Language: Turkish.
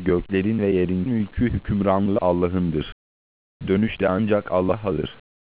Göklerin ve yerin mülkü hükümranlığı Allah'ındır. Dönüş de ancak Allah'adır.